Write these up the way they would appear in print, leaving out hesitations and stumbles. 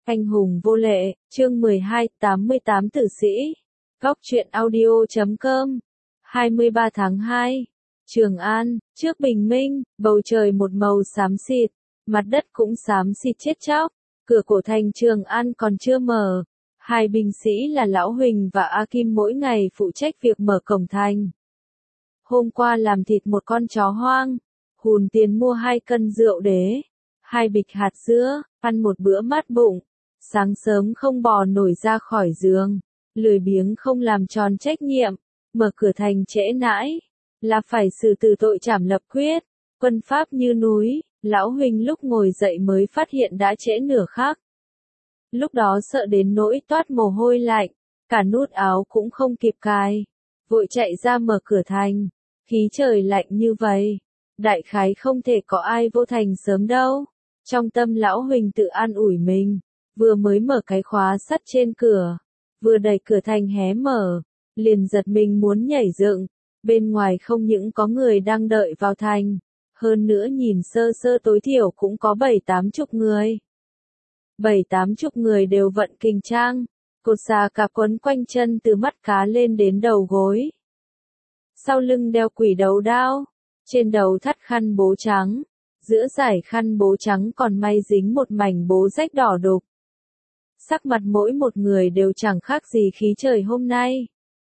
Anh hùng vô lệ, chương 12, 88 tử sĩ. Góc truyện audio.com 23 tháng 2. Trường An, trước bình minh, bầu trời một màu xám xịt, mặt đất cũng xám xịt chết chóc, cửa cổ thành Trường An còn chưa mở. Hai binh sĩ là Lão Huỳnh và A Kim mỗi ngày phụ trách việc mở cổng thành. Hôm qua làm thịt một con chó hoang, hùn tiền mua 2 cân rượu đế, 2 bịch hạt dưa, ăn một bữa mát bụng. Sáng sớm không bò nổi ra khỏi giường, lười biếng không làm tròn trách nhiệm, mở cửa thành trễ nãi, là phải xử tử tội trảm lập quyết, quân pháp như núi. Lão Huỳnh lúc ngồi dậy mới phát hiện đã trễ nửa khắc. Lúc đó sợ đến nỗi toát mồ hôi lạnh, cả nút áo cũng không kịp cài, vội chạy ra mở cửa thành. Khí trời lạnh như vậy, đại khái không thể có ai vô thành sớm đâu. Trong tâm Lão Huỳnh tự an ủi mình, vừa mới mở cái khóa sắt trên cửa, vừa đẩy cửa thành hé mở, liền giật mình muốn nhảy dựng. Bên ngoài không những có người đang đợi vào thành, hơn nữa nhìn sơ sơ tối thiểu cũng có 7-80 người. 7-80 người đều vận kình trang, cột xà cạp quấn quanh chân từ mắt cá lên đến đầu gối. Sau lưng đeo quỷ đầu đao, trên đầu thắt khăn bố trắng, giữa dải khăn bố trắng còn may dính một mảnh bố rách đỏ đục. Sắc mặt mỗi một người đều chẳng khác gì khí trời hôm nay,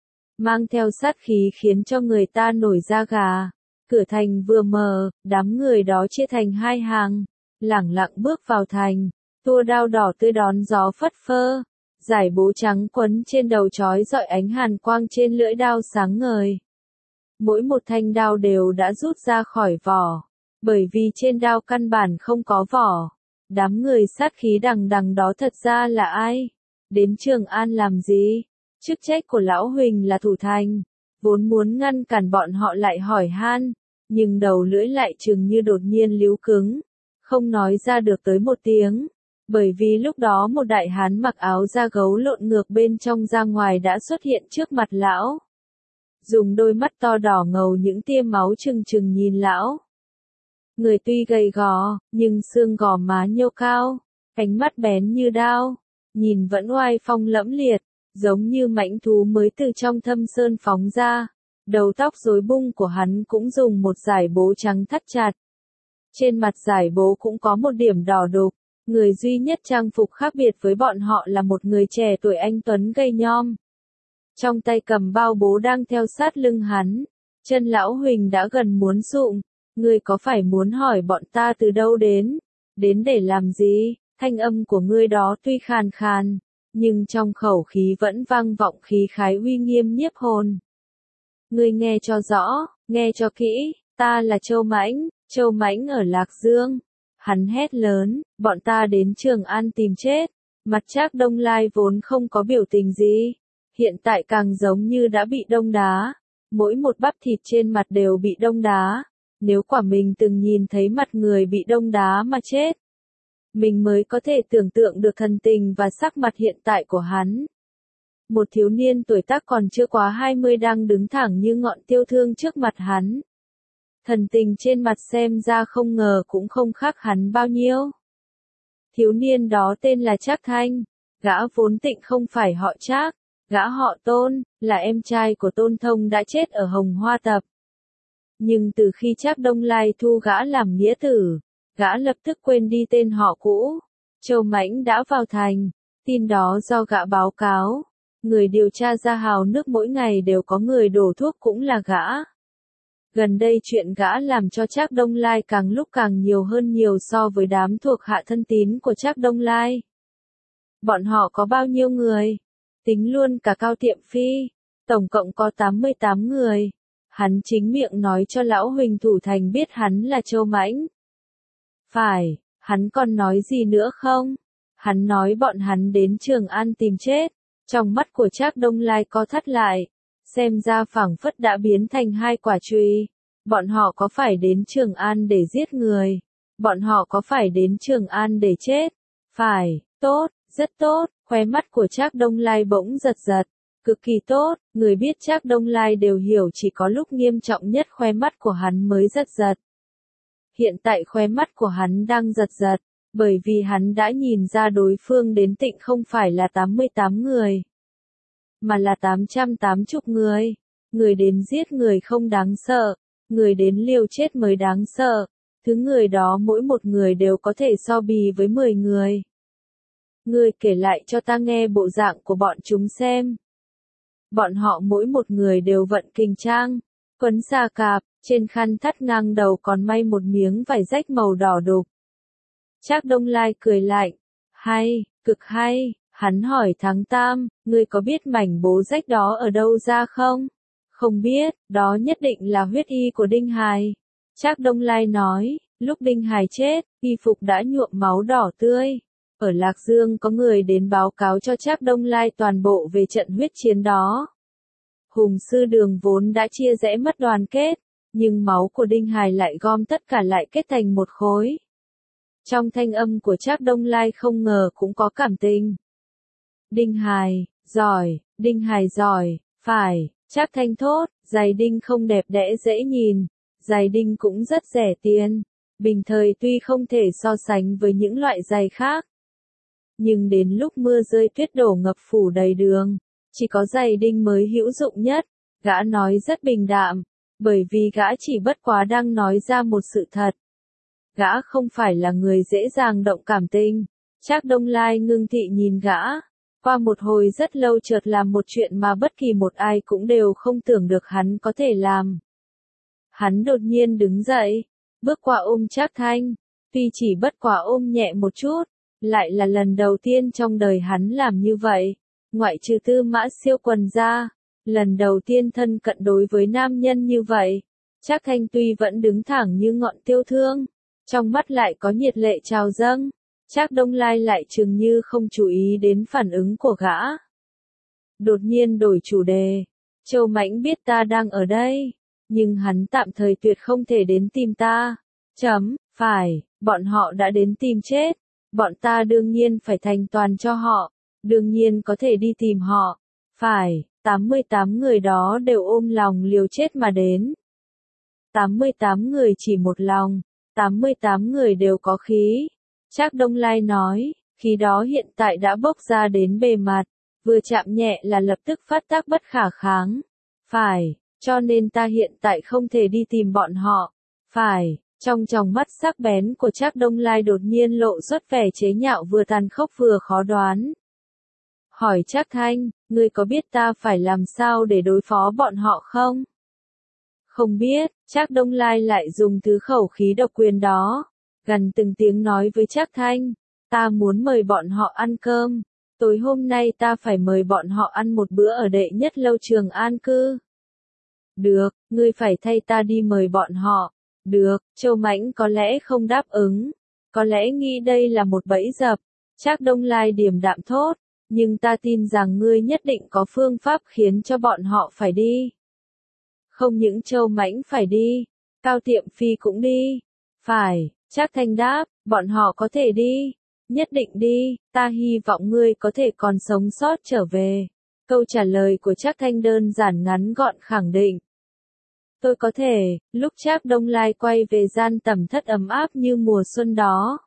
mang theo sát khí khiến cho người ta nổi da gà. Cửa thành vừa mở, đám người đó chia thành 2 hàng, lẳng lặng bước vào thành, tua đao đỏ tươi đón gió phất phơ, dải bố trắng quấn trên đầu chói rọi ánh hàn quang trên lưỡi đao sáng ngời. Mỗi một thanh đao đều đã rút ra khỏi vỏ, bởi vì trên đao căn bản không có vỏ. Đám người sát khí đằng đằng đó thật ra là ai? Đến Trường An làm gì? Chức trách của Lão Huỳnh là thủ thành, vốn muốn ngăn cản bọn họ lại hỏi han, nhưng đầu lưỡi lại chừng như đột nhiên líu cứng, không nói ra được tới một tiếng, bởi vì lúc đó một đại hán mặc áo da gấu lộn ngược bên trong ra ngoài đã xuất hiện trước mặt lão. Dùng đôi mắt to đỏ ngầu những tia máu trừng trừng nhìn lão. Người tuy gầy gò, nhưng xương gò má nhô cao, ánh mắt bén như đao, nhìn vẫn oai phong lẫm liệt, giống như mãnh thú mới từ trong thâm sơn phóng ra. Đầu tóc rối bung của hắn cũng dùng một dải bố trắng thắt chặt. Trên mặt dải bố cũng có một điểm đỏ đục. Người duy nhất trang phục khác biệt với bọn họ là một người trẻ tuổi anh tuấn gầy nhom. Trong tay cầm bao bố đang theo sát lưng hắn. Chân Lão Huỳnh đã gần muốn rụng. Ngươi có phải muốn hỏi bọn ta từ đâu đến? Đến để làm gì? Thanh âm của ngươi đó tuy khàn khàn, nhưng trong khẩu khí vẫn vang vọng khí khái uy nghiêm nhiếp hồn. Ngươi nghe cho rõ, nghe cho kỹ, ta là Châu Mãnh ở Lạc Dương. Hắn hét lớn, bọn ta đến Trường An tìm chết. Mặt Trác Đông Lai vốn không có biểu tình gì, hiện tại càng giống như đã bị đông đá. Mỗi một bắp thịt trên mặt đều bị đông đá. Nếu quả mình từng nhìn thấy mặt người bị đông đá mà chết, mình mới có thể tưởng tượng được thần tình và sắc mặt hiện tại của hắn. Một thiếu niên tuổi tác còn chưa quá 20 đang đứng thẳng như ngọn tiêu thương trước mặt hắn. Thần tình trên mặt xem ra không ngờ cũng không khác hắn bao nhiêu. Thiếu niên đó tên là Trác Thanh, gã vốn tịnh không phải họ Trác, gã họ Tôn, là em trai của Tôn Thông đã chết ở Hồng Hoa Tập. Nhưng từ khi Trác Đông Lai thu gã làm nghĩa tử, gã lập tức quên đi tên họ cũ. Châu Mãnh đã vào thành, tin đó do gã báo cáo. Người điều tra ra hào nước mỗi ngày đều có người đổ thuốc cũng là gã. Gần đây chuyện gã làm cho Trác Đông Lai càng lúc càng nhiều hơn nhiều so với đám thuộc hạ thân tín của Trác Đông Lai. Bọn họ có bao nhiêu người? Tính luôn cả Cao Tiệm Phi, tổng cộng có 88 người. Hắn chính miệng nói cho Lão Huỳnh thủ thành biết hắn là Châu Mãnh. Phải, hắn còn nói gì nữa không? Hắn nói bọn hắn đến Trường An tìm chết. Trong mắt của Trác Đông Lai co thắt lại, xem ra phảng phất đã biến thành 2 quả chùy. Bọn họ có phải đến Trường An để giết người? Bọn họ có phải đến Trường An để chết? Phải, tốt, rất tốt. Khóe mắt của Trác Đông Lai bỗng giật giật. Cực kỳ tốt, người biết Trác Đông Lai đều hiểu chỉ có lúc nghiêm trọng nhất khóe mắt của hắn mới giật giật. Hiện tại khóe mắt của hắn đang giật giật, Bởi vì hắn đã nhìn ra đối phương đến Tịnh không phải là 88 người, mà là 880 người. Người đến giết người không đáng sợ, người đến liều chết mới đáng sợ. Thứ người đó mỗi một người đều có thể so bì với 10 người. Ngươi kể lại cho ta nghe bộ dạng của bọn chúng xem. Bọn họ mỗi một người đều vận kình trang, quấn xà cạp, trên khăn thắt ngang đầu còn may một miếng vải rách màu đỏ đục. Trác Đông Lai cười lạnh, hay, cực hay, hắn hỏi Thắng Tam, ngươi có biết mảnh bố rách đó ở đâu ra không? Không biết, đó nhất định là huyết y của Đinh Hài. Trác Đông Lai nói, lúc Đinh Hài chết, y phục đã nhuộm máu đỏ tươi. Ở Lạc Dương có người đến báo cáo cho Trác Đông Lai toàn bộ về trận huyết chiến đó. Hùng Sư Đường vốn đã chia rẽ mất đoàn kết, nhưng máu của Đinh Hài lại gom tất cả lại kết thành một khối. Trong thanh âm của Trác Đông Lai không ngờ cũng có cảm tình. Đinh Hài, giỏi, Đinh Hài giỏi, phải, Trác Thanh thốt, giày đinh không đẹp đẽ dễ nhìn, giày đinh cũng rất rẻ tiền, bình thời tuy không thể so sánh với những loại giày khác. Nhưng đến lúc mưa rơi tuyết đổ ngập phủ đầy đường, chỉ có giày đinh mới hữu dụng nhất, gã nói rất bình đạm, bởi vì gã chỉ bất quá đang nói ra một sự thật. Gã không phải là người dễ dàng động cảm tình. Trác Đông Lai ngưng thị nhìn gã, qua một hồi rất lâu chợt làm một chuyện mà bất kỳ một ai cũng đều không tưởng được hắn có thể làm. Hắn đột nhiên đứng dậy, bước qua ôm Trác Thanh, tuy chỉ bất quá ôm nhẹ một chút, lại là lần đầu tiên trong đời hắn làm như vậy, ngoại trừ Tư Mã Siêu Quần ra, lần đầu tiên thân cận đối với nam nhân như vậy. Trác Thanh tuy vẫn đứng thẳng như ngọn tiêu thương, trong mắt lại có nhiệt lệ trào dâng. Trác Đông Lai lại chừng như không chú ý đến phản ứng của gã. Đột nhiên đổi chủ đề. Châu Mãnh biết ta đang ở đây, nhưng hắn tạm thời tuyệt không thể đến tìm ta. Phải, bọn họ đã đến tìm chết. Bọn ta đương nhiên phải thành toàn cho họ, đương nhiên có thể đi tìm họ. Phải, 88 người đó đều ôm lòng liều chết mà đến. 88 người chỉ một lòng, 88 người đều có khí. Trác Đông Lai nói, khí đó hiện tại đã bốc ra đến bề mặt, vừa chạm nhẹ là lập tức phát tác bất khả kháng. Phải, cho nên ta hiện tại không thể đi tìm bọn họ. Phải, trong tròng mắt sắc bén của Trác Đông Lai đột nhiên lộ xuất vẻ chế nhạo vừa tàn khốc vừa khó đoán. Hỏi Trác Thanh, ngươi có biết ta phải làm sao để đối phó bọn họ không? Không biết, Trác Đông Lai lại dùng thứ khẩu khí độc quyền đó, gần từng tiếng nói với Trác Thanh, ta muốn mời bọn họ ăn cơm, tối hôm nay ta phải mời bọn họ ăn một bữa ở đệ nhất lâu Trường An cư. Được, ngươi phải thay ta đi mời bọn họ. Được, Châu Mãnh có lẽ không đáp ứng, có lẽ nghĩ đây là một bẫy dập. Trác Đông Lai điềm đạm thốt, nhưng ta tin rằng ngươi nhất định có phương pháp khiến cho bọn họ phải đi. Không những Châu Mãnh phải đi, Cao Tiệm Phi cũng đi. Phải, Trác Thanh đáp, bọn họ có thể đi, nhất định đi, ta hy vọng ngươi có thể còn sống sót trở về. Câu trả lời của Trác Thanh đơn giản ngắn gọn khẳng định. Tôi có thể, lúc Trác Đông Lai quay về gian tẩm thất ấm áp như mùa xuân đó.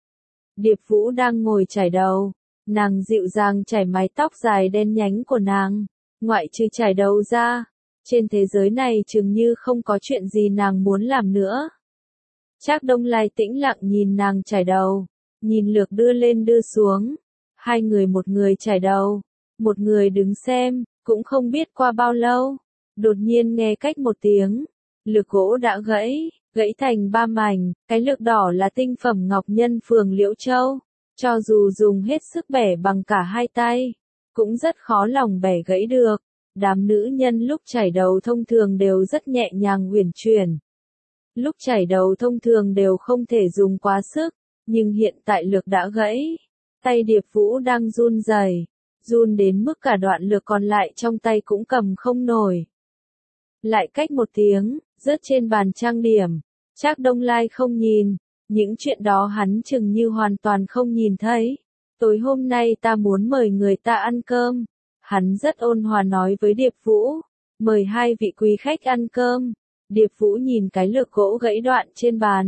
Điệp Vũ đang ngồi chải đầu, nàng dịu dàng chải mái tóc dài đen nhánh của nàng, ngoại trừ chải đầu ra, trên thế giới này chừng như không có chuyện gì nàng muốn làm nữa. Trác Đông Lai tĩnh lặng nhìn nàng chải đầu, nhìn lượt đưa lên đưa xuống, hai người một người chải đầu, một người đứng xem, cũng không biết qua bao lâu. Đột nhiên nghe cách một tiếng, lược gỗ đã gãy thành ba mảnh, cái lược đỏ là tinh phẩm ngọc nhân phường Liễu Châu, cho dù dùng hết sức bẻ bằng cả hai tay, cũng rất khó lòng bẻ gãy được. Đám nữ nhân lúc chải đầu thông thường đều rất nhẹ nhàng uyển chuyển. Lúc chải đầu thông thường đều không thể dùng quá sức, nhưng hiện tại lược đã gãy, tay Điệp Vũ đang run rẩy, run đến mức cả đoạn lược còn lại trong tay cũng cầm không nổi. Lại cách một tiếng, rớt trên bàn trang điểm. Trác Đông Lai không nhìn, những chuyện đó hắn chừng như hoàn toàn không nhìn thấy. Tối hôm nay ta muốn mời người ta ăn cơm. Hắn rất ôn hòa nói với Điệp Vũ, mời hai vị quý khách ăn cơm. Điệp Vũ nhìn cái lược gỗ gãy đoạn trên bàn,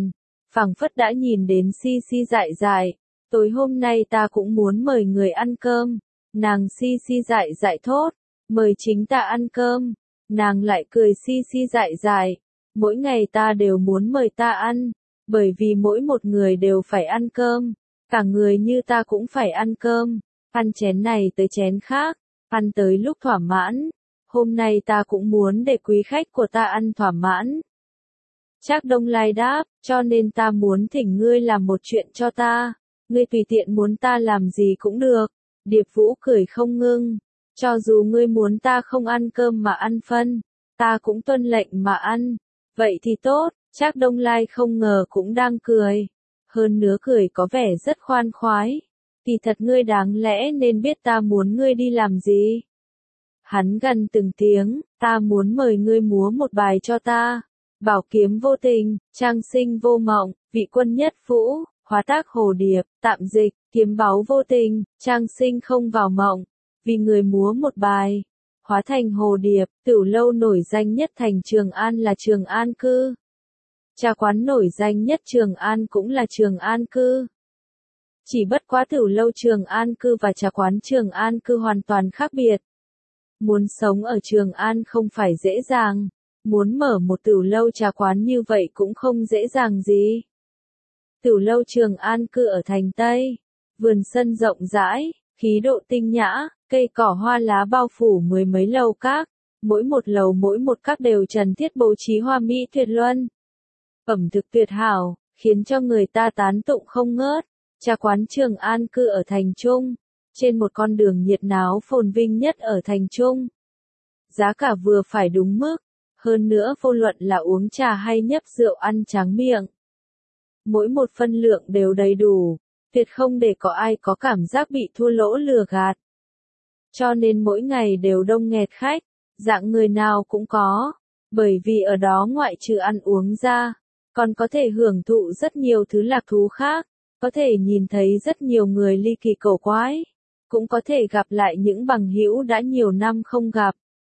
phảng phất đã nhìn đến Si Si dại dại. Tối hôm nay ta cũng muốn mời người ăn cơm. Nàng Si Si dại dại thốt, mời chính ta ăn cơm. Nàng lại cười Si Si dại dại, mỗi ngày ta đều muốn mời ta ăn, bởi vì mỗi một người đều phải ăn cơm, cả người như ta cũng phải ăn cơm, ăn chén này tới chén khác, ăn tới lúc thỏa mãn. Hôm nay ta cũng muốn để quý khách của ta ăn thỏa mãn. Trác Đông Lai đáp, cho nên ta muốn thỉnh ngươi làm một chuyện cho ta, ngươi tùy tiện muốn ta làm gì cũng được. Điệp Vũ cười không ngưng, cho dù ngươi muốn ta không ăn cơm mà ăn phân, ta cũng tuân lệnh mà ăn. Vậy thì tốt, Trác Đông Lai không ngờ cũng đang cười. Hơn nữa cười có vẻ rất khoan khoái. Kỳ thật ngươi đáng lẽ nên biết ta muốn ngươi đi làm gì. Hắn gần từng tiếng, ta muốn mời ngươi múa một bài cho ta. Bảo kiếm vô tình, trang sinh vô mộng, vị quân nhất vũ, hóa tác hồ điệp, tạm dịch, kiếm báu vô tình, trang sinh không vào mộng. Vì người múa một bài, hóa thành hồ điệp, tửu lâu nổi danh nhất thành Trường An là Trường An Cư. Trà quán nổi danh nhất Trường An cũng là Trường An Cư. Chỉ bất quá tửu lâu Trường An Cư và trà quán Trường An Cư hoàn toàn khác biệt. Muốn sống ở Trường An không phải dễ dàng, muốn mở một tửu lâu trà quán như vậy cũng không dễ dàng gì. Tửu lâu Trường An Cư ở thành Tây, vườn sân rộng rãi, khí độ tinh nhã, cây cỏ hoa lá bao phủ mười mấy lầu các, mỗi một lầu mỗi một các đều trần thiết bố trí hoa mỹ tuyệt luân. Ẩm thực tuyệt hảo, khiến cho người ta tán tụng không ngớt. Trà quán Trường An Cư ở thành Trung, trên một con đường nhiệt náo phồn vinh nhất ở thành Trung. Giá cả vừa phải đúng mức, hơn nữa vô luận là uống trà hay nhấp rượu ăn tráng miệng. Mỗi một phân lượng đều đầy đủ, tuyệt không để có ai có cảm giác bị thua lỗ lừa gạt. Cho nên mỗi ngày đều đông nghẹt khách, dạng người nào cũng có, bởi vì ở đó ngoại trừ ăn uống ra, còn có thể hưởng thụ rất nhiều thứ lạc thú khác, có thể nhìn thấy rất nhiều người ly kỳ cổ quái, cũng có thể gặp lại những bằng hữu đã nhiều năm không gặp.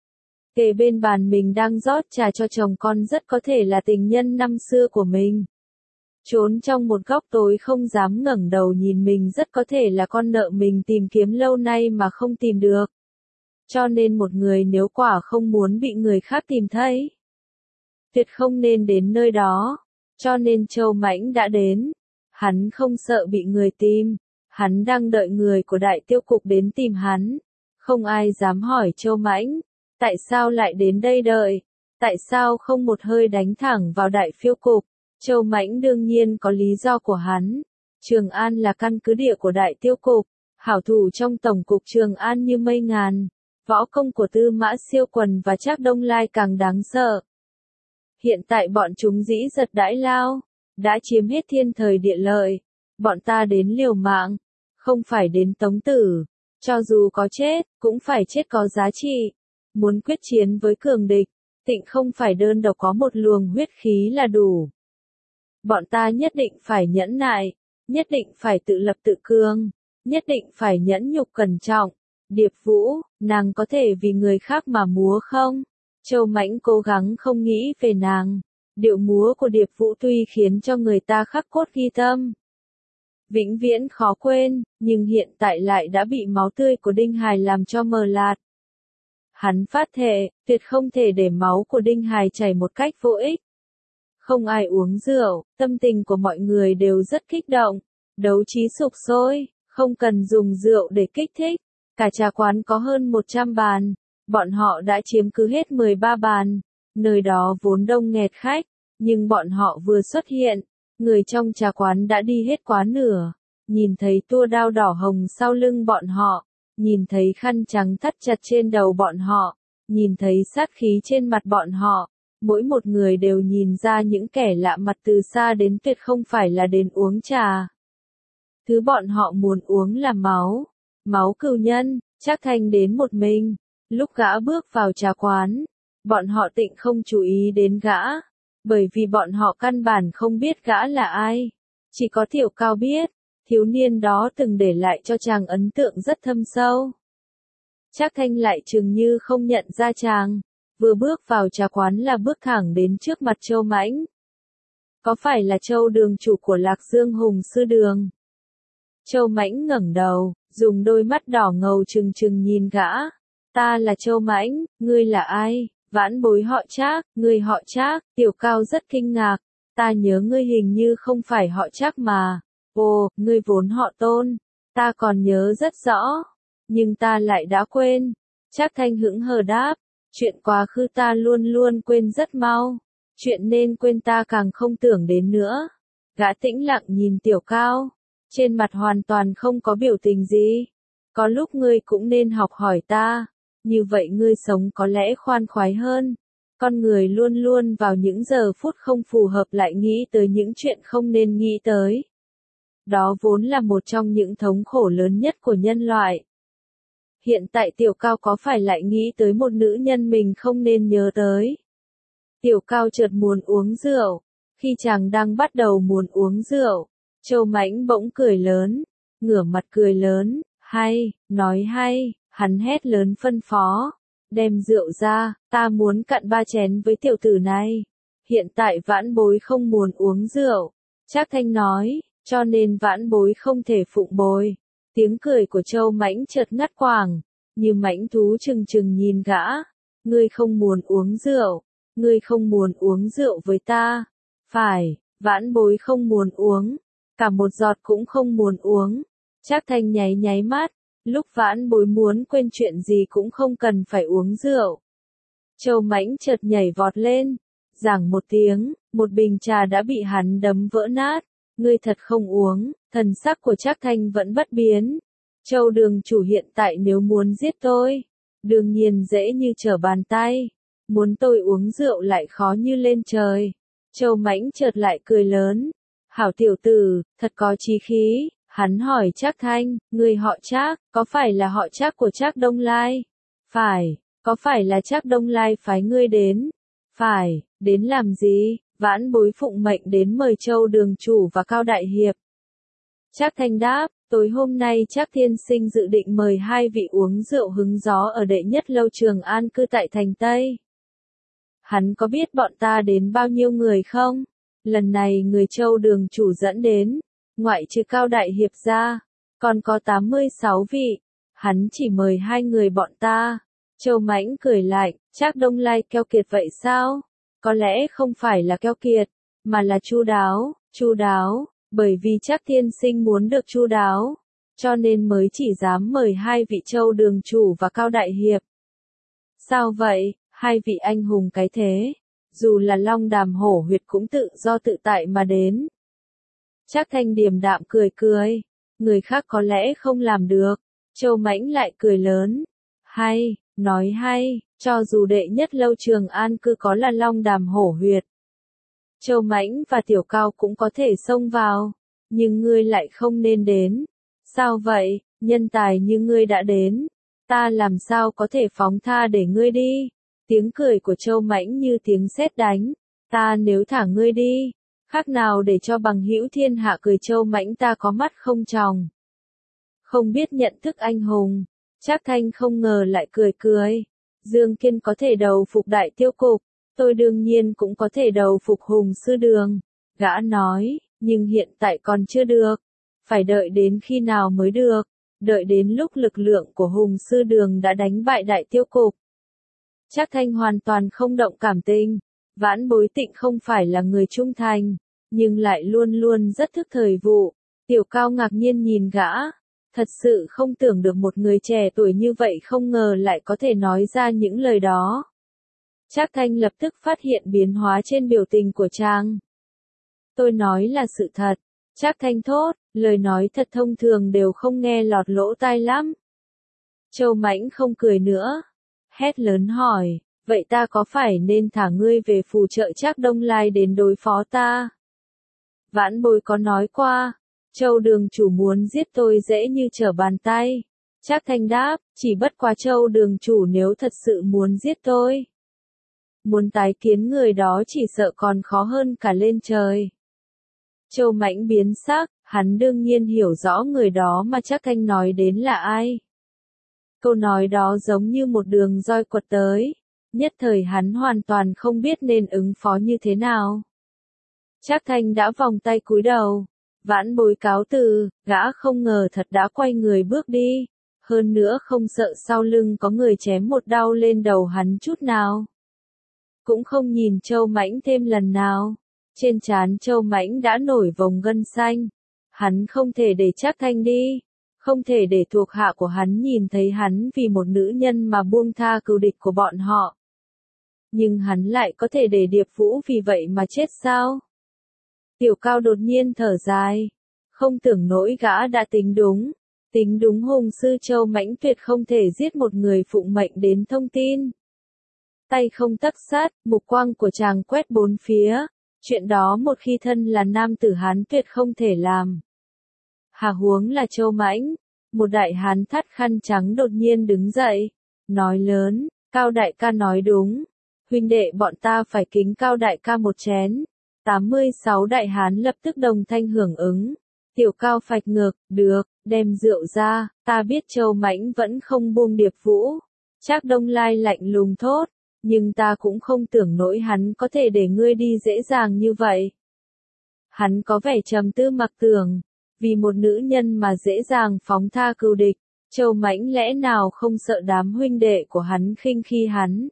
Kề bên bàn mình đang rót trà cho chồng con rất có thể là tình nhân năm xưa của mình. Trốn trong một góc tối không dám ngẩng đầu nhìn mình rất có thể là con nợ mình tìm kiếm lâu nay mà không tìm được. Cho nên một người nếu quả không muốn bị người khác tìm thấy, tuyệt không nên đến nơi đó. Cho nên Châu Mãnh đã đến. Hắn không sợ bị người tìm. Hắn đang đợi người của Đại Tiêu Cục đến tìm hắn. Không ai dám hỏi Châu Mãnh, tại sao lại đến đây đợi? Tại sao không một hơi đánh thẳng vào Đại Phiêu Cục? Châu Mãnh đương nhiên có lý do của hắn. Trường An là căn cứ địa của Đại Tiêu Cục. Hảo thủ trong Tổng cục Trường An như mây ngàn. Võ công của Tư Mã Siêu Quần và Trác Đông Lai càng đáng sợ. Hiện tại bọn chúng dĩ giật đãi lao, đã chiếm hết thiên thời địa lợi. Bọn ta đến liều mạng, không phải đến tống tử. Cho dù có chết, cũng phải chết có giá trị. Muốn quyết chiến với cường địch, tịnh không phải đơn độc có một luồng huyết khí là đủ. Bọn ta nhất định phải nhẫn nại, nhất định phải tự lập tự cường, nhất định phải nhẫn nhục cẩn trọng. Điệp Vũ, nàng có thể vì người khác mà múa không? Châu Mãnh cố gắng không nghĩ về nàng. Điệu múa của Điệp Vũ tuy khiến cho người ta khắc cốt ghi tâm, vĩnh viễn khó quên, nhưng hiện tại lại đã bị máu tươi của Đinh Hài làm cho mờ lạt. Hắn phát thệ, tuyệt không thể để máu của Đinh Hài chảy một cách vô ích. Không ai uống rượu, tâm tình của mọi người đều rất kích động, đấu trí sục sôi, không cần dùng rượu để kích thích. Cả trà quán có hơn 100 bàn, bọn họ đã chiếm cứ hết 13 bàn, nơi đó vốn đông nghẹt khách, nhưng bọn họ vừa xuất hiện, người trong trà quán đã đi hết quá nửa, nhìn thấy tua đao đỏ hồng sau lưng bọn họ, nhìn thấy khăn trắng thắt chặt trên đầu bọn họ, nhìn thấy sát khí trên mặt bọn họ, mỗi một người đều nhìn ra những kẻ lạ mặt từ xa đến tuyệt không phải là đến uống trà. Thứ bọn họ muốn uống là máu, máu cừu nhân. Trác Thanh đến một mình, lúc gã bước vào trà quán, bọn họ tịnh không chú ý đến gã, bởi vì bọn họ căn bản không biết gã là ai. Chỉ có Tiểu Cao biết, thiếu niên đó từng để lại cho chàng ấn tượng rất thâm sâu. Trác Thanh lại chừng như không nhận ra chàng, vừa bước vào trà quán là bước thẳng đến trước mặt Châu Mãnh. Có phải là Châu đường chủ của Lạc Dương Hùng sư đường? Châu Mãnh ngẩng đầu, dùng đôi mắt đỏ ngầu trừng trừng nhìn gã. Ta là Châu Mãnh, ngươi là ai? Vãn Bối họ Trác, ngươi họ Trác. Tiểu Cao rất kinh ngạc. Ta nhớ ngươi hình như không phải họ Trác mà. Ồ, ngươi vốn họ Tôn. Ta còn nhớ rất rõ. Nhưng ta lại đã quên. Trác Thanh hững hờ đáp. Chuyện quá khứ ta luôn luôn quên rất mau. Chuyện nên quên ta càng không tưởng đến nữa. Gã tĩnh lặng nhìn Tiểu Cao. Trên mặt hoàn toàn không có biểu tình gì. Có lúc ngươi cũng nên học hỏi ta. Như vậy ngươi sống có lẽ khoan khoái hơn. Con người luôn luôn vào những giờ phút không phù hợp lại nghĩ tới những chuyện không nên nghĩ tới. Đó vốn là một trong những thống khổ lớn nhất của nhân loại. Hiện tại Tiểu Cao có phải lại nghĩ tới một nữ nhân mình không nên nhớ tới? Tiểu Cao chợt muốn uống rượu. Khi chàng đang bắt đầu muốn uống rượu, Châu Mãnh bỗng cười lớn, ngửa mặt cười lớn, hay, nói hay, hắn hét lớn phân phó, đem rượu ra, ta muốn cạn 3 chén với tiểu tử này. Hiện tại Vãn Bối không muốn uống rượu, Trác Thanh nói, cho nên Vãn Bối không thể phụng bồi. Tiếng cười của Châu Mãnh chợt ngắt quãng, như mãnh thú trừng trừng nhìn gã. Ngươi không muốn uống rượu, ngươi không muốn uống rượu với ta. Phải, Vãn Bối không muốn uống, cả một giọt cũng không muốn uống. Trác Thanh nháy nháy mắt, lúc Vãn Bối muốn quên chuyện gì cũng không cần phải uống rượu. Châu Mãnh chợt nhảy vọt lên, giảng một tiếng, một bình trà đã bị hắn đấm vỡ nát. Ngươi thật không uống, thần sắc của Trác Thanh vẫn bất biến. Châu đường chủ hiện tại nếu muốn giết tôi, đương nhiên dễ như trở bàn tay. Muốn tôi uống rượu lại khó như lên trời. Châu Mãnh chợt lại cười lớn. Hảo tiểu tử, thật có chí khí. Hắn hỏi Trác Thanh, người họ Trác, có phải là họ Trác của Trác Đông Lai? Phải, có phải là Trác Đông Lai phái ngươi đến? Phải, đến làm gì? Vãn Bối phụng mệnh đến mời Châu đường chủ và Cao đại hiệp. Trác Thanh đáp, tối hôm nay Trác tiên sinh dự định mời 2 vị uống rượu hứng gió ở đệ nhất lâu Trường An cư tại thành Tây. Hắn có biết bọn ta đến bao nhiêu người không? Lần này người Châu đường chủ dẫn đến, ngoại trừ Cao đại hiệp ra, còn có 86 vị. Hắn chỉ mời 2 người bọn ta. Châu Mãnh cười lạnh, Trác Đông Lai keo kiệt vậy sao? Có lẽ không phải là keo kiệt, mà là chu đáo, bởi vì Trác tiên sinh muốn được chu đáo, cho nên mới chỉ dám mời 2 vị Châu đường chủ và Cao đại hiệp. Sao vậy, 2 vị anh hùng cái thế, dù là Long Đàm Hổ Huyệt cũng tự do tự tại mà đến. Trác Thanh điềm đạm cười cười, người khác có lẽ không làm được. Châu Mãnh lại cười lớn, hay, nói hay, cho dù đệ nhất lâu Trường An cư có là Long Đàm Hổ Huyệt, Châu Mãnh và Tiểu Cao cũng có thể xông vào, nhưng ngươi lại không nên đến. Sao vậy, nhân tài như ngươi đã đến, ta làm sao có thể phóng tha để ngươi đi? Tiếng cười của Châu Mãnh như tiếng sét đánh, ta nếu thả ngươi đi, khác nào để cho bằng hữu thiên hạ cười. Châu Mãnh ta có mắt không tròng, không biết nhận thức anh hùng. Trác Thanh không ngờ lại cười cười. Dương Kiên có thể đầu phục Đại Tiêu Cục, tôi đương nhiên cũng có thể đầu phục Hùng sư đường. Gã nói, nhưng hiện tại còn chưa được. Phải đợi đến khi nào mới được? Đợi đến lúc lực lượng của Hùng sư đường đã đánh bại Đại Tiêu Cục. Trác Thanh hoàn toàn không động cảm tình. Vãn Bối Tịnh không phải là người trung thành, nhưng lại luôn luôn rất thức thời vụ. Tiểu Cao ngạc nhiên nhìn gã. Thật sự không tưởng được một người trẻ tuổi như vậy không ngờ lại có thể nói ra những lời đó. Trác Thanh lập tức phát hiện biến hóa trên biểu tình của chàng. Tôi nói là sự thật. Trác Thanh thốt, lời nói thật thông thường đều không nghe lọt lỗ tai lắm. Châu Mãnh không cười nữa, hét lớn hỏi, vậy ta có phải nên thả ngươi về phù trợ Trác Đông Lai đến đối phó ta? Vãn Bối có nói qua, Châu đường chủ muốn giết tôi dễ như trở bàn tay. Trác Thanh đáp, chỉ bất quá Châu đường chủ nếu thật sự muốn giết tôi, muốn tái kiến người đó chỉ sợ còn khó hơn cả lên trời. Châu Mãnh biến sắc, hắn đương nhiên hiểu rõ người đó mà Trác Thanh nói đến là ai. Câu nói đó giống như một đường roi quật tới, nhất thời hắn hoàn toàn không biết nên ứng phó như thế nào. Trác Thanh đã vòng tay cúi đầu. Vãn Bối cáo từ, gã không ngờ thật đã quay người bước đi. Hơn nữa không sợ sau lưng có người chém một đao lên đầu hắn chút nào. Cũng không nhìn Châu Mãnh thêm lần nào. Trên trán Châu Mãnh đã nổi vòng gân xanh. Hắn không thể để Trác Thanh đi. Không thể để thuộc hạ của hắn nhìn thấy hắn vì một nữ nhân mà buông tha cừu địch của bọn họ. Nhưng hắn lại có thể để Điệp Vũ vì vậy mà chết sao? Tiểu Cao đột nhiên thở dài. Không tưởng nỗi gã đã tính đúng. Tính đúng hùng sư Châu Mãnh tuyệt không thể giết một người phụng mệnh đến thông tin. Tay không tấc sát, mục quang của chàng quét bốn phía. Chuyện đó một khi thân là nam tử Hán tuyệt không thể làm. Hà huống là Châu Mãnh. Một đại hán thắt khăn trắng đột nhiên đứng dậy. Nói lớn, Cao đại ca nói đúng. Huynh đệ bọn ta phải kính Cao đại ca một chén. 86 đại hán lập tức đồng thanh hưởng ứng. Tiểu Cao phạch ngược, được, đem rượu ra, ta biết Châu Mãnh vẫn không buông Điệp Vũ. Trác Đông Lai lạnh lùng thốt, nhưng ta cũng không tưởng nổi hắn có thể để ngươi đi dễ dàng như vậy. Hắn có vẻ trầm tư mặc tưởng, vì một nữ nhân mà dễ dàng phóng tha cừu địch, Châu Mãnh lẽ nào không sợ đám huynh đệ của hắn khinh khi hắn?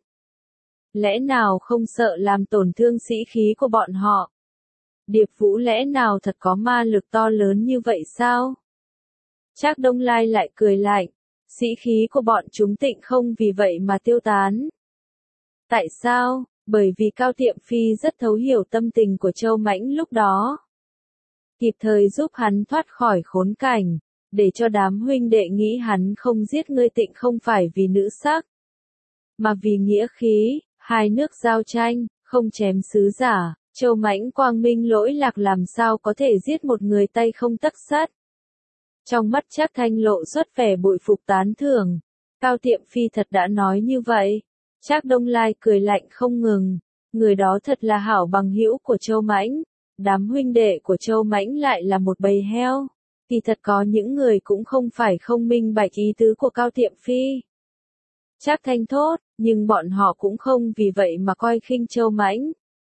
Lẽ nào không sợ làm tổn thương sĩ khí của bọn họ? Điệp Vũ lẽ nào thật có ma lực to lớn như vậy sao? Trác Đông Lai lại cười lạnh, sĩ khí của bọn chúng Tịnh không vì vậy mà tiêu tán. Tại sao? Bởi vì Cao Tiệm Phi rất thấu hiểu tâm tình của Châu Mãnh lúc đó. Kịp thời giúp hắn thoát khỏi khốn cảnh, để cho đám huynh đệ nghĩ hắn không giết ngươi Tịnh không phải vì nữ sắc, mà vì nghĩa khí, hai nước giao tranh, không chém sứ giả. Châu Mãnh quang minh lỗi lạc làm sao có thể giết một người tay không tấc sắt. Trong mắt Trác Thanh lộ xuất vẻ bội phục tán thưởng. Cao Tiệm Phi thật đã nói như vậy. Trác Đông Lai cười lạnh không ngừng. Người đó thật là hảo bằng hữu của Châu Mãnh. Đám huynh đệ của Châu Mãnh lại là một bầy heo. Thì thật có những người cũng không phải không minh bạch ý tứ của Cao Tiệm Phi. Trác Thanh thốt, nhưng bọn họ cũng không vì vậy mà coi khinh Châu Mãnh.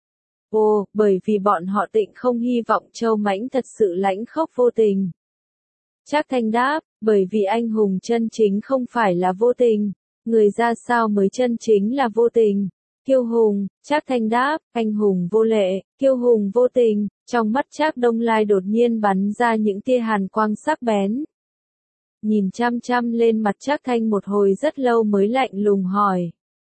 Ồ, bởi vì bọn họ Tịnh không hy vọng Châu Mãnh thật sự lãnh khốc vô tình. Trác Thanh đáp, bởi vì anh hùng chân chính không phải là vô tình. Người ra sao mới chân chính là vô tình? Kiêu hùng. Trác Thanh đáp, anh hùng vô lệ, kiêu hùng vô tình. Trong mắt Trác Đông Lai đột nhiên bắn ra những tia hàn quang sắc bén. Nhìn chăm chăm lên mặt Trác Thanh một hồi rất lâu mới lạnh lùng hỏi.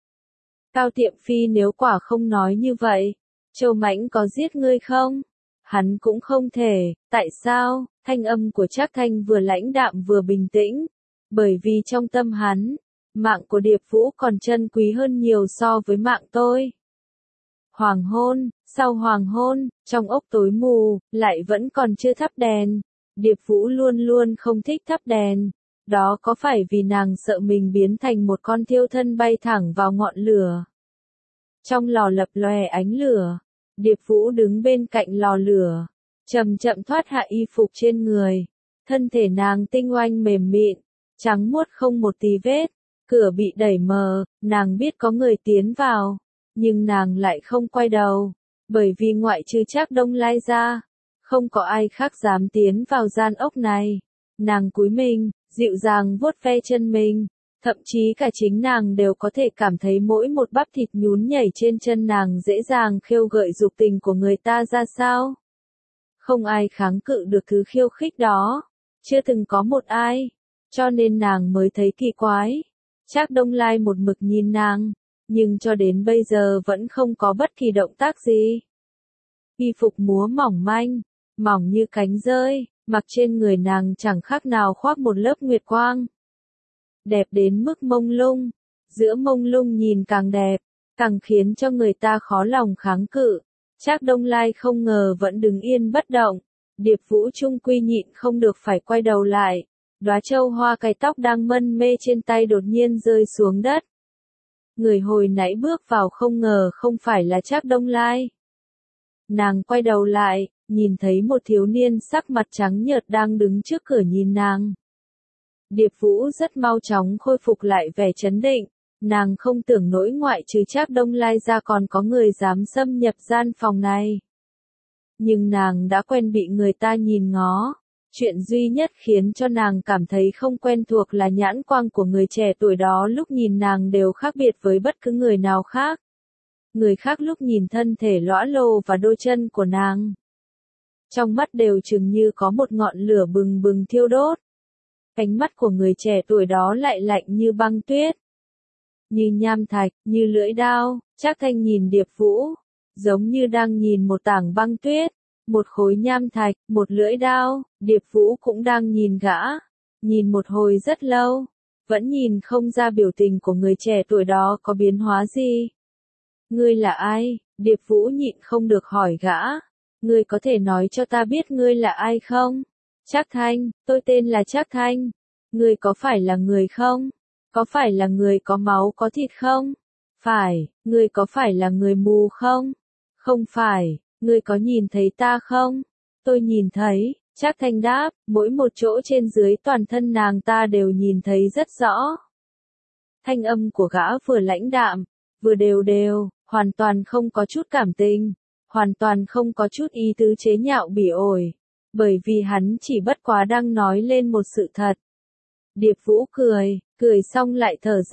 Cao Tiệm Phi nếu quả không nói như vậy, Châu Mãnh có giết ngươi không? Hắn cũng không thể, tại sao? Thanh âm của Trác Thanh vừa lãnh đạm vừa bình tĩnh, bởi vì trong tâm hắn, mạng của Điệp Vũ còn trân quý hơn nhiều so với mạng tôi. Hoàng hôn, sau hoàng hôn, trong ốc tối mù, lại vẫn còn chưa thắp đèn. Điệp Vũ luôn luôn không thích thắp đèn. Đó có phải vì nàng sợ mình biến thành một con thiêu thân bay thẳng vào ngọn lửa? Trong lò lập lòe ánh lửa, Điệp Vũ đứng bên cạnh lò lửa, chậm chậm thoát hạ y phục trên người. Thân thể nàng tinh oanh mềm mịn, trắng muốt không một tí vết. Cửa bị đẩy mờ, nàng biết có người tiến vào, nhưng nàng lại không quay đầu, bởi vì ngoại trừ Trác Đông Lai ra, không có ai khác dám tiến vào gian ốc này. Nàng cúi mình, dịu dàng vuốt ve chân mình, thậm chí cả chính nàng đều có thể cảm thấy mỗi một bắp thịt nhún nhảy trên chân nàng dễ dàng khiêu gợi dục tình của người ta ra sao. Không ai kháng cự được thứ khiêu khích đó, chưa từng có một ai, cho nên nàng mới thấy kỳ quái. Trác Đông Lai một mực nhìn nàng, nhưng cho đến bây giờ vẫn không có bất kỳ động tác gì. Y phục múa mỏng manh, mỏng như cánh rơi, mặc trên người nàng chẳng khác nào khoác một lớp nguyệt quang. Đẹp đến mức mông lung, giữa mông lung nhìn càng đẹp, càng khiến cho người ta khó lòng kháng cự. Trác Đông Lai không ngờ vẫn đứng yên bất động, Điệp Vũ trung quy nhịn không được phải quay đầu lại. Đóa châu hoa cài tóc đang mân mê trên tay đột nhiên rơi xuống đất. Người hồi nãy bước vào không ngờ không phải là Trác Đông Lai. Nàng quay đầu lại, nhìn thấy một thiếu niên sắc mặt trắng nhợt đang đứng trước cửa nhìn nàng. Điệp Vũ rất mau chóng khôi phục lại vẻ trấn định, nàng không tưởng nổi ngoại trừ Trác Đông Lai ra còn có người dám xâm nhập gian phòng này. nhưng nàng đã quen bị người ta nhìn ngó. Chuyện duy nhất khiến cho nàng cảm thấy không quen thuộc là nhãn quang của người trẻ tuổi đó lúc nhìn nàng đều khác biệt với bất cứ người nào khác. Người khác lúc nhìn thân thể lõa lồ và đôi chân của nàng, trong mắt đều chừng như có một ngọn lửa bừng bừng thiêu đốt. Ánh mắt của người trẻ tuổi đó lại lạnh như băng tuyết, như nham thạch, như lưỡi dao. Trác Thanh nhìn Điệp Vũ, giống như đang nhìn một tảng băng tuyết, một khối nham thạch, một lưỡi dao. Điệp Vũ cũng đang nhìn gã, nhìn một hồi rất lâu, vẫn nhìn không ra biểu tình của người trẻ tuổi đó có biến hóa gì. Ngươi là ai? Điệp Vũ nhịn không được hỏi gã. Ngươi có thể nói cho ta biết ngươi là ai không? Trác Thanh, tôi tên là Trác Thanh. Ngươi có phải là người không? Có phải là người có máu có thịt không? Phải. Ngươi có phải là người mù không? Không phải. Ngươi có nhìn thấy ta không? Tôi nhìn thấy. Trác Thanh đáp, mỗi một chỗ trên dưới toàn thân nàng ta đều nhìn thấy rất rõ. Thanh âm của gã vừa lãnh đạm, vừa đều đều, hoàn toàn không có chút cảm tình, hoàn toàn không có chút ý tứ chế nhạo bỉ ổi, bởi vì hắn chỉ bất quá đang nói lên một sự thật. Điệp Vũ cười xong lại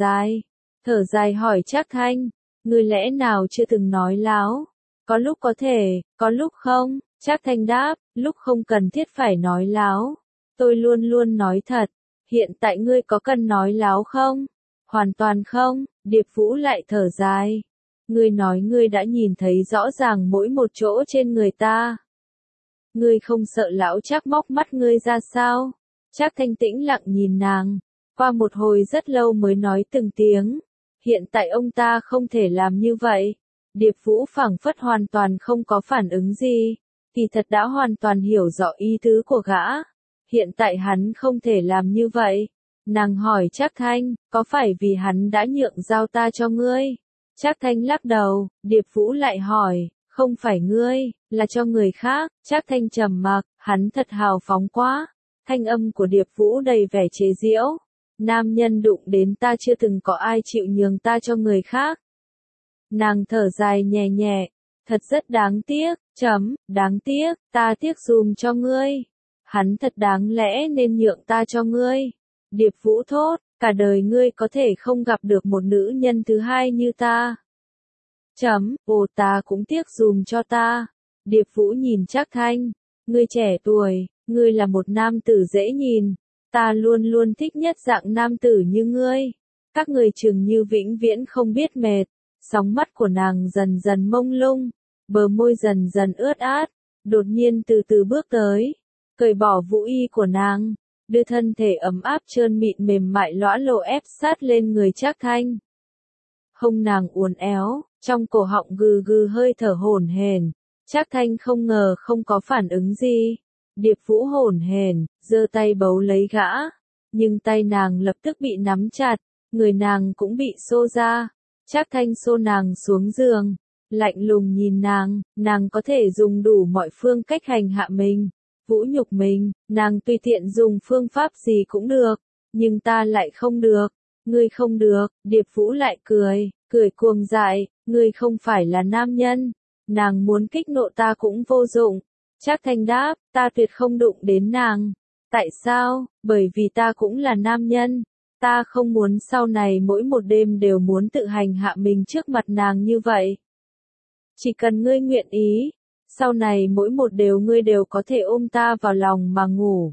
thở dài hỏi Trác Thanh, ngươi lẽ nào chưa từng nói láo? Có lúc có thể, có lúc không. Trác Thanh đáp, lúc không cần thiết phải nói láo. Tôi luôn luôn nói thật. Hiện tại ngươi có cần nói láo không? Hoàn toàn không. Điệp Vũ lại thở dài. Ngươi nói ngươi đã nhìn thấy rõ ràng mỗi một chỗ trên người ta. Ngươi không sợ lão Trác móc mắt ngươi ra sao? Trác Thanh tĩnh lặng nhìn nàng. Qua một hồi rất lâu mới nói từng tiếng. Hiện tại ông ta không thể làm như vậy. Điệp Vũ phảng phất hoàn toàn không có phản ứng gì. Kỳ thật đã hoàn toàn hiểu rõ ý tứ của gã. Hiện tại hắn không thể làm như vậy. Nàng hỏi Trác Thanh, có phải vì hắn đã nhượng giao ta cho ngươi? Trác Thanh lắc đầu. Điệp Vũ lại hỏi, không phải ngươi, là cho người khác. Trác Thanh trầm mặc, hắn thật hào phóng quá. Thanh âm của Điệp Vũ đầy vẻ chế giễu. Nam nhân đụng đến ta chưa từng có ai chịu nhường ta cho người khác. Nàng thở dài nhẹ nhẹ, thật rất đáng tiếc, đáng tiếc, ta tiếc dùm cho ngươi. Hắn thật đáng lẽ nên nhượng ta cho ngươi. Điệp Vũ thốt, cả đời ngươi có thể không gặp được một nữ nhân thứ hai như ta. Ồ ta cũng tiếc dùm cho ta. Điệp Vũ nhìn Trác Thanh, ngươi trẻ tuổi, ngươi là một nam tử dễ nhìn. Ta luôn luôn thích nhất dạng nam tử như ngươi. Các người chừng như vĩnh viễn không biết mệt. Sóng mắt của nàng dần dần mông lung, bờ môi dần dần ướt át, đột nhiên từ từ bước tới, cởi bỏ vũ y của nàng, đưa thân thể ấm áp trơn mịn mềm mại lõa lồ ép sát lên người Trác Thanh. Hông nàng uốn éo, trong cổ họng gừ gừ hơi thở hổn hển. Trác Thanh không ngờ không có phản ứng gì. Điệp Vũ hổn hển, giơ tay bấu lấy gã, nhưng tay nàng lập tức bị nắm chặt, người nàng cũng bị xô ra. Trác Thanh xô nàng xuống giường, lạnh lùng nhìn nàng có thể dùng đủ mọi phương cách hành hạ mình, vũ nhục mình, nàng tùy tiện dùng phương pháp gì cũng được, nhưng ta lại không được, ngươi không được. Điệp Vũ lại cười cuồng dại, ngươi không phải là nam nhân, nàng muốn kích nộ ta cũng vô dụng. Trác Thanh đáp, ta tuyệt không đụng đến nàng. Tại sao? Bởi vì ta cũng là nam nhân. Ta không muốn sau này mỗi một đêm đều muốn tự hành hạ mình trước mặt nàng như vậy. Chỉ cần ngươi nguyện ý, sau này mỗi một ngươi đều có thể ôm ta vào lòng mà ngủ.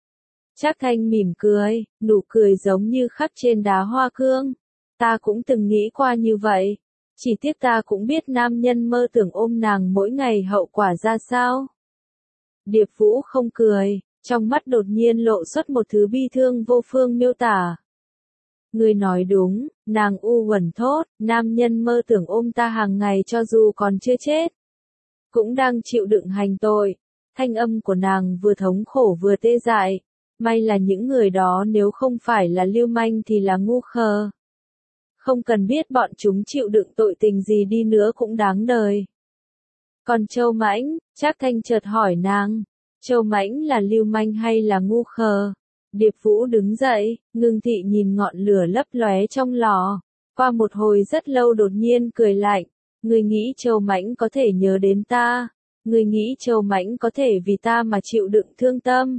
Trác Thanh mỉm cười, nụ cười giống như khắc trên đá hoa cương. Ta cũng từng nghĩ qua như vậy. Chỉ tiếc ta cũng biết nam nhân mơ tưởng ôm nàng mỗi ngày hậu quả ra sao. Điệp Vũ không cười, trong mắt đột nhiên lộ xuất một thứ bi thương vô phương miêu tả. Ngươi nói đúng, nàng u uẩn thốt, nam nhân mơ tưởng ôm ta hàng ngày cho dù còn chưa chết. Cũng đang chịu đựng hành tội. Thanh âm của nàng vừa thống khổ vừa tê dại. May là những người đó nếu không phải là lưu manh thì là ngu khờ. Không cần biết bọn chúng chịu đựng tội tình gì đi nữa cũng đáng đời. Còn Châu Mãnh, Trác Thanh chợt hỏi nàng, Châu Mãnh là lưu manh hay là ngu khờ? Điệp Vũ đứng dậy, ngưng thị nhìn ngọn lửa lấp lóe trong lò. Qua một hồi rất lâu đột nhiên cười lạnh, ngươi nghĩ Châu Mãnh có thể nhớ đến ta? Ngươi nghĩ Châu Mãnh có thể vì ta mà chịu đựng thương tâm?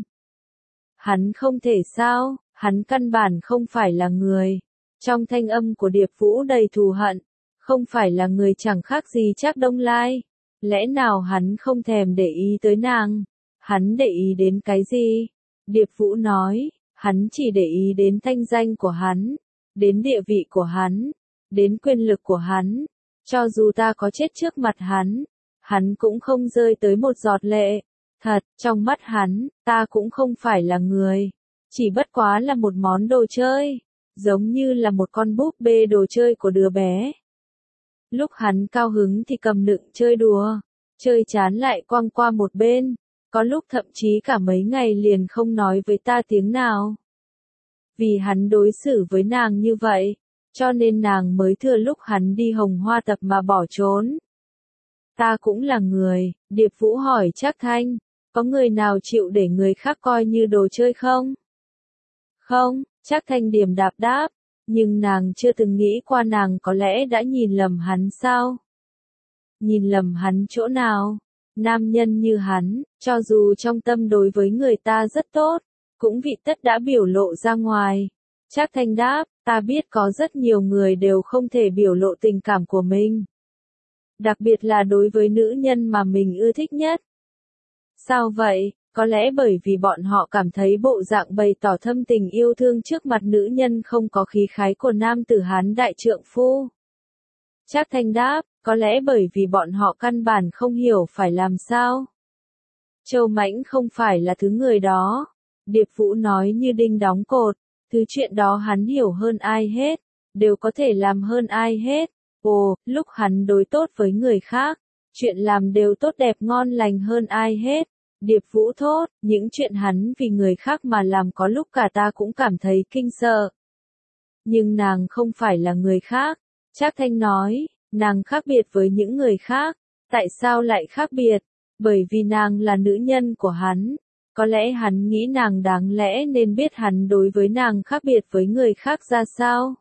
Hắn không thể sao, hắn căn bản không phải là người. Trong thanh âm của Điệp Vũ đầy thù hận, không phải là người chẳng khác gì Trác Đông Lai. Lẽ nào hắn không thèm để ý tới nàng? Hắn để ý đến cái gì? Điệp Vũ nói, hắn chỉ để ý đến thanh danh của hắn, đến địa vị của hắn, đến quyền lực của hắn. Cho dù ta có chết trước mặt hắn cũng không rơi tới một giọt lệ. Thật, trong mắt hắn, ta cũng không phải là người. Chỉ bất quá là một món đồ chơi, giống như là một con búp bê đồ chơi của đứa bé. Lúc hắn cao hứng thì cầm đựng chơi đùa, chơi chán lại quăng qua một bên, có lúc thậm chí cả mấy ngày liền không nói với ta tiếng nào. Vì hắn đối xử với nàng như vậy, cho nên nàng mới thừa lúc hắn đi Hồng Hoa Tập mà bỏ trốn. Ta cũng là người, Điệp Vũ hỏi Trác Thanh, có người nào chịu để người khác coi như đồ chơi không? Không, Trác Thanh điềm đạm đáp, nhưng nàng chưa từng nghĩ qua nàng có lẽ đã nhìn lầm hắn sao? Nhìn lầm hắn chỗ nào? Nam nhân như hắn, cho dù trong tâm đối với người ta rất tốt, cũng vị tất đã biểu lộ ra ngoài. Trác Thanh đáp, ta biết có rất nhiều người đều không thể biểu lộ tình cảm của mình. Đặc biệt là đối với nữ nhân mà mình ưa thích nhất. Sao vậy? Có lẽ bởi vì bọn họ cảm thấy bộ dạng bày tỏ thâm tình yêu thương trước mặt nữ nhân không có khí khái của nam tử Hán đại trượng phu. Trác Thanh đáp, có lẽ bởi vì bọn họ căn bản không hiểu phải làm sao. Châu Mãnh không phải là thứ người đó. Điệp Vũ nói như đinh đóng cột, thứ chuyện đó hắn hiểu hơn ai hết, đều có thể làm hơn ai hết. Ồ, lúc hắn đối tốt với người khác, chuyện làm đều tốt đẹp ngon lành hơn ai hết. Điệp Vũ thốt, những chuyện hắn vì người khác mà làm có lúc cả ta cũng cảm thấy kinh sợ. Nhưng nàng không phải là người khác. Trác Thanh nói, nàng khác biệt với những người khác. Tại sao lại khác biệt? Bởi vì nàng là nữ nhân của hắn. Có lẽ hắn nghĩ nàng đáng lẽ nên biết hắn đối với nàng khác biệt với người khác ra sao.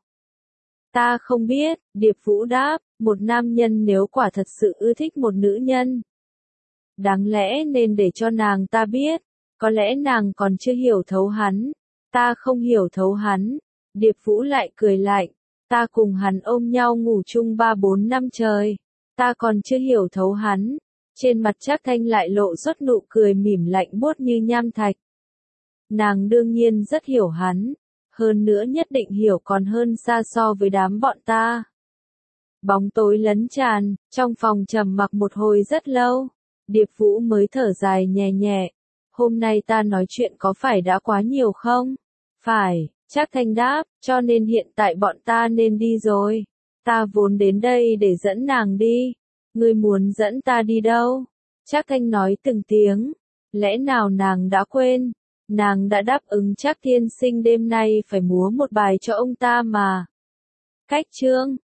Ta không biết, Điệp Vũ đáp, một nam nhân nếu quả thật sự ưa thích một nữ nhân, đáng lẽ nên để cho nàng ta biết, có lẽ nàng còn chưa hiểu thấu hắn, ta không hiểu thấu hắn. Điệp Vũ lại cười lạnh, ta cùng hắn ôm nhau ngủ chung 3-4 năm trời, ta còn chưa hiểu thấu hắn. Trên mặt Trác Thanh lại lộ xuất nụ cười mỉm lạnh buốt như nham thạch. Nàng đương nhiên rất hiểu hắn, hơn nữa nhất định hiểu còn hơn xa so với đám bọn ta. Bóng tối lấn tràn, trong phòng trầm mặc một hồi rất lâu, Điệp Vũ mới thở dài nhẹ nhẹ. Hôm nay ta nói chuyện có phải đã quá nhiều không? Phải, Trác Thanh đáp, cho nên hiện tại bọn ta nên đi rồi. Ta vốn đến đây để dẫn nàng đi. Ngươi muốn dẫn ta đi đâu? Trác Thanh nói từng tiếng. Lẽ nào nàng đã quên? Nàng đã đáp ứng Trác Thiên Sinh đêm nay phải múa một bài cho ông ta mà. Cách chương